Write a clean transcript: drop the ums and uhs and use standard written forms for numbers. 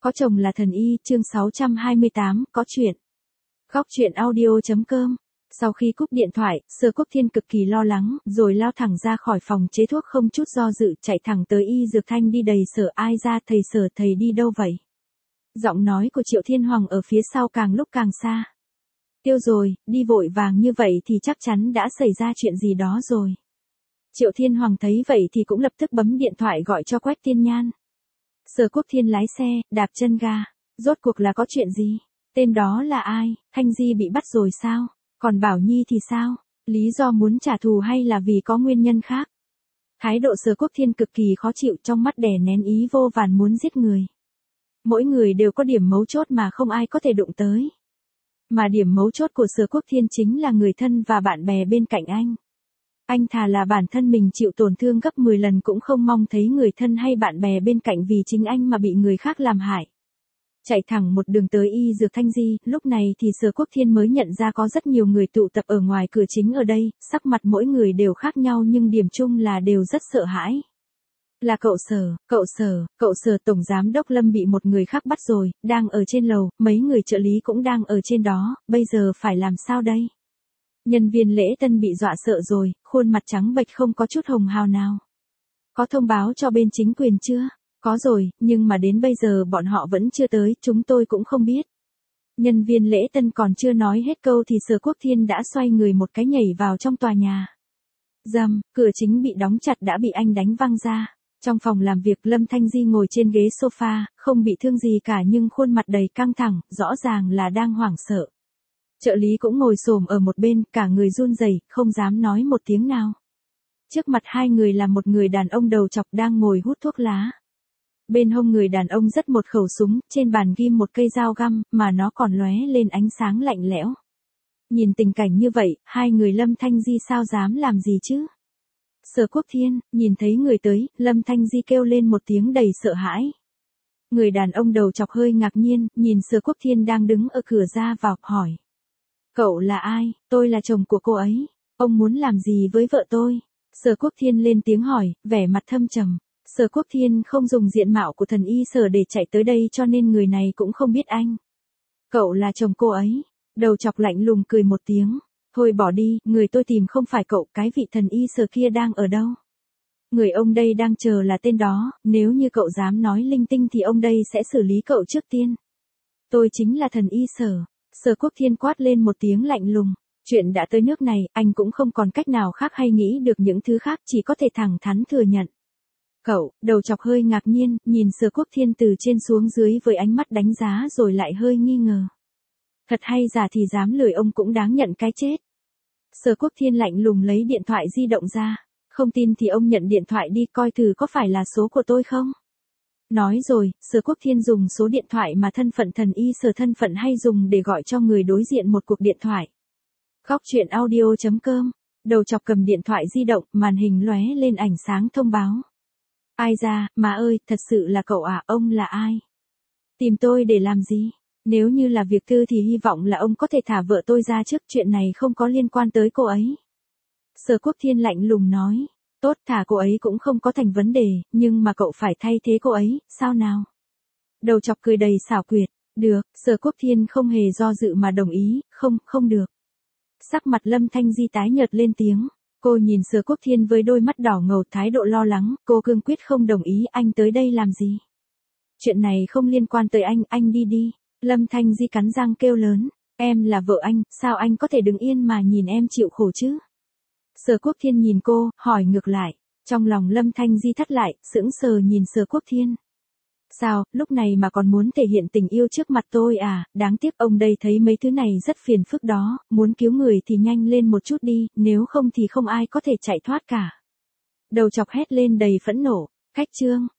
Có chồng là thần y, chương 628, có chuyện. Góc chuyện audio.com. Sau khi cúp điện thoại, Sở Quốc Thiên cực kỳ lo lắng, rồi lao thẳng ra khỏi phòng chế thuốc không chút do dự, chạy thẳng tới y dược thanh đi đầy Sở. Ai ra thầy Sở, thầy đi đâu vậy? Giọng nói của Triệu Thiên Hoàng ở phía sau càng lúc càng xa. Tiêu rồi, đi vội vàng như vậy thì chắc chắn đã xảy ra chuyện gì đó rồi. Triệu Thiên Hoàng thấy vậy thì cũng lập tức bấm điện thoại gọi cho Quách Tiên Nhan. Sở Quốc Thiên lái xe, đạp chân ga. Rốt cuộc là có chuyện gì? Tên đó là ai? Thanh Di bị bắt rồi sao? Còn Bảo Nhi thì sao? Lý do muốn trả thù hay là vì có nguyên nhân khác? Thái độ Sở Quốc Thiên cực kỳ khó chịu, trong mắt đè nén ý vô vàn muốn giết người. Mỗi người đều có điểm mấu chốt mà không ai có thể đụng tới. Mà điểm mấu chốt của Sở Quốc Thiên chính là người thân và bạn bè bên cạnh anh. Anh thà là bản thân mình chịu tổn thương gấp 10 lần cũng không mong thấy người thân hay bạn bè bên cạnh vì chính anh mà bị người khác làm hại. Chạy thẳng một đường tới y dược Thanh Di, lúc này thì Sở Quốc Thiên mới nhận ra có rất nhiều người tụ tập ở ngoài cửa chính ở đây, sắc mặt mỗi người đều khác nhau nhưng điểm chung là đều rất sợ hãi. Là cậu Sở, Tổng Giám Đốc Lâm bị một người khác bắt rồi, đang ở trên lầu, mấy người trợ lý cũng đang ở trên đó, bây giờ phải làm sao đây? Nhân viên lễ tân bị dọa sợ rồi, khuôn mặt trắng bệch không có chút hồng hào nào. Có thông báo cho bên chính quyền chưa? Có rồi, nhưng mà đến bây giờ bọn họ vẫn chưa tới, chúng tôi cũng không biết. Nhân viên lễ tân còn chưa nói hết câu thì Sở Quốc Thiên đã xoay người một cái nhảy vào trong tòa nhà. Rầm, cửa chính bị đóng chặt đã bị anh đánh văng ra. Trong phòng làm việc Lâm Thanh Di ngồi trên ghế sofa, không bị thương gì cả nhưng khuôn mặt đầy căng thẳng, rõ ràng là đang hoảng sợ. Trợ lý cũng ngồi xổm ở một bên, cả người run rẩy, không dám nói một tiếng nào. Trước mặt hai người là một người đàn ông đầu trọc đang ngồi hút thuốc lá. Bên hông người đàn ông rất một khẩu súng, trên bàn ghim một cây dao găm, mà nó còn lóe lên ánh sáng lạnh lẽo. Nhìn tình cảnh như vậy, hai người Lâm Thanh Di sao dám làm gì chứ? Sở Quốc Thiên, nhìn thấy người tới, Lâm Thanh Di kêu lên một tiếng đầy sợ hãi. Người đàn ông đầu trọc hơi ngạc nhiên, nhìn Sở Quốc Thiên đang đứng ở cửa ra vào, hỏi. Cậu là ai? Tôi là chồng của cô ấy. Ông muốn làm gì với vợ tôi? Sở Quốc Thiên lên tiếng hỏi, vẻ mặt thâm trầm. Sở Quốc Thiên không dùng diện mạo của thần y Sở để chạy tới đây cho nên người này cũng không biết anh. Cậu là chồng cô ấy. Đầu chọc lạnh lùng cười một tiếng. Thôi bỏ đi, người tôi tìm không phải cậu, cái vị thần y Sở kia đang ở đâu? Người ông đây đang chờ là tên đó, nếu như cậu dám nói linh tinh thì ông đây sẽ xử lý cậu trước tiên. Tôi chính là thần y Sở. Sở Quốc Thiên quát lên một tiếng lạnh lùng. Chuyện đã tới nước này, anh cũng không còn cách nào khác hay nghĩ được những thứ khác, chỉ có thể thẳng thắn thừa nhận. Cậu, đầu chọc hơi ngạc nhiên, nhìn Sở Quốc Thiên từ trên xuống dưới với ánh mắt đánh giá rồi lại hơi nghi ngờ. Thật hay giả thì dám lười ông cũng đáng nhận cái chết. Sở Quốc Thiên lạnh lùng lấy điện thoại di động ra. Không tin thì ông nhận điện thoại đi coi thử có phải là số của tôi không? Nói rồi, Sở Quốc Thiên dùng số điện thoại mà thân phận thần y Sở thân phận hay dùng để gọi cho người đối diện một cuộc điện thoại. Góc chuyện audio.com. Đầu chọc cầm điện thoại di động, màn hình lóe lên ảnh sáng thông báo. Ai ra, má ơi, thật sự là cậu à, ông là ai? Tìm tôi để làm gì? Nếu như là việc tư thì hy vọng là ông có thể thả vợ tôi ra trước, chuyện này không có liên quan tới cô ấy. Sở Quốc Thiên lạnh lùng nói. Tốt, thả cô ấy cũng không có thành vấn đề, nhưng mà cậu phải thay thế cô ấy, sao nào? Đầu chọc cười đầy xảo quyệt. Được, Sở Quốc Thiên không hề do dự mà đồng ý, không được. Sắc mặt Lâm Thanh Di tái nhợt lên tiếng. Cô nhìn Sở Quốc Thiên với đôi mắt đỏ ngầu, thái độ lo lắng, cô cương quyết không đồng ý. Anh tới đây làm gì? Chuyện này không liên quan tới anh đi đi. Lâm Thanh Di cắn răng kêu lớn. Em là vợ anh, sao anh có thể đứng yên mà nhìn em chịu khổ chứ? Sở Quốc Thiên nhìn cô, hỏi ngược lại. Trong lòng Lâm Thanh Di thắt lại, sững sờ nhìn Sở Quốc Thiên. Sao, lúc này mà còn muốn thể hiện tình yêu trước mặt tôi à? Đáng tiếc ông đây thấy mấy thứ này rất phiền phức đó, muốn cứu người thì nhanh lên một chút đi, nếu không thì không ai có thể chạy thoát cả. Đầu chọc hét lên đầy phẫn nộ. Khách trương,